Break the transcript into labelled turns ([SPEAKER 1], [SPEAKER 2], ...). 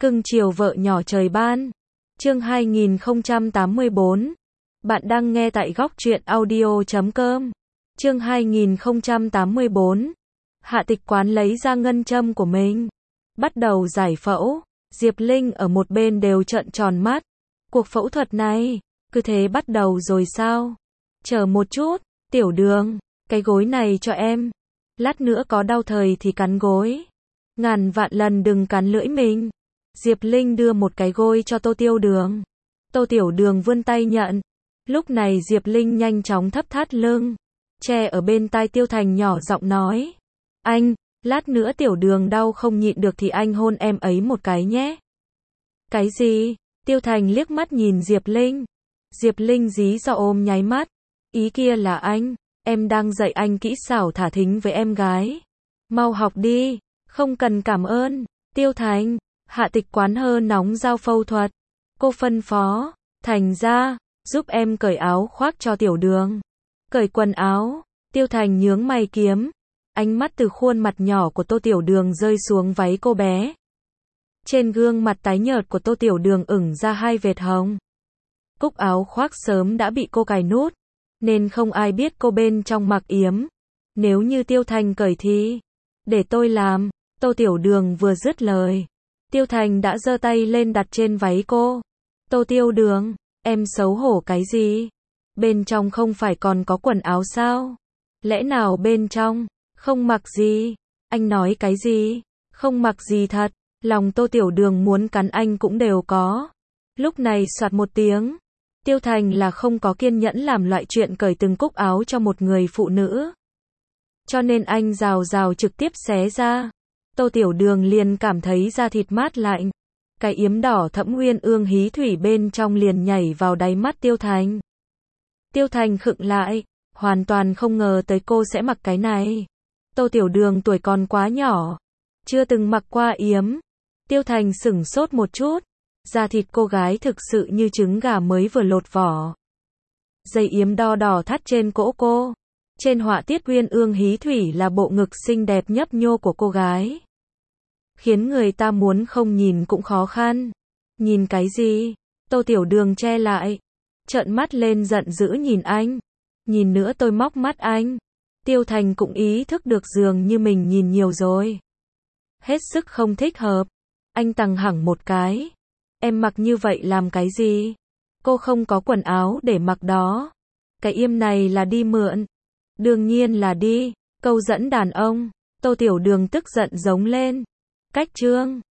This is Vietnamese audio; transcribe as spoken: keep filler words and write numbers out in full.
[SPEAKER 1] Cưng chiều vợ nhỏ trời ban. Chương hai nghìn không trăm tám mươi bốn. Bạn đang nghe tại góc truyện audio chấm com. Chương hai nghìn không trăm tám mươi bốn. Hạ Tịch Quán lấy ra ngân châm của mình, bắt đầu giải phẫu. Diệp Linh ở một bên đều trợn tròn mắt. Cuộc phẫu thuật này, cứ thế bắt đầu rồi sao? Chờ một chút, Tiểu Đường, cái gối này cho em. Lát nữa có đau thời thì cắn gối. Ngàn vạn lần đừng cắn lưỡi mình. Diệp Linh đưa một cái gối cho Tô Tiêu Đường. Tô Tiểu Đường vươn tay nhận. Lúc này Diệp Linh nhanh chóng thấp thắt lưng, che ở bên tai Tiêu Thành nhỏ giọng nói. Anh, lát nữa Tiểu Đường đau không nhịn được thì anh hôn em ấy một cái nhé. Cái gì? Tiêu Thành liếc mắt nhìn Diệp Linh. Diệp Linh dí do ôm nháy mắt. Ý kia là anh, em đang dạy anh kỹ xảo thả thính với em gái. Mau học đi, không cần cảm ơn. Tiêu Thành, Hạ Tịch Quán hơ nóng giao phẫu thuật. Cô phân phó, Thành ra, giúp em cởi áo khoác cho Tiểu Đường. Cởi quần áo, Tiêu Thành nhướng mày kiếm. Ánh mắt từ khuôn mặt nhỏ của Tô Tiểu Đường rơi xuống váy cô bé. Trên gương mặt tái nhợt của Tô Tiểu Đường ửng ra hai vệt hồng. Cúc áo khoác sớm đã bị cô cài nút, nên không ai biết cô bên trong mặc yếm. Nếu như Tiêu Thành cởi thì, để tôi làm. Tô Tiểu Đường vừa dứt lời, Tiêu Thành đã giơ tay lên đặt trên váy cô. Tô Tiêu Đường, em xấu hổ cái gì? Bên trong không phải còn có quần áo sao? Lẽ nào bên trong không mặc gì? Anh nói cái gì? Không mặc gì thật. Lòng Tô Tiểu Đường muốn cắn anh cũng đều có. Lúc này soạt một tiếng, Tiêu Thành là không có kiên nhẫn làm loại chuyện cởi từng cúc áo cho một người phụ nữ. Cho nên anh rào rào trực tiếp xé ra. Tô Tiểu Đường liền cảm thấy da thịt mát lạnh. Cái yếm đỏ thẫm uyên ương hí thủy bên trong liền nhảy vào đáy mắt Tiêu Thành. Tiêu Thành khựng lại, hoàn toàn không ngờ tới cô sẽ mặc cái này. Tô Tiểu Đường tuổi còn quá nhỏ, chưa từng mặc qua yếm. Tiêu Thành sửng sốt một chút. Da thịt cô gái thực sự như trứng gà mới vừa lột vỏ. Dây yếm đo đỏ thắt trên cổ cô. Trên họa tiết uyên ương hí thủy là bộ ngực xinh đẹp nhấp nhô của cô gái, khiến người ta muốn không nhìn cũng khó khăn. Nhìn cái gì? Tô Tiểu Đường che lại, trợn mắt lên giận dữ nhìn anh. Nhìn nữa tôi móc mắt anh. Tiêu Thành cũng ý thức được dường như mình nhìn nhiều rồi, hết sức không thích hợp. Anh tằng hẳng một cái. Em mặc như vậy làm cái gì? Cô không có quần áo để mặc đó. Cái yếm này là đi mượn. Đương nhiên là đi. Câu dẫn đàn ông. Tô Tiểu Đường tức giận giống lên. Cách trương.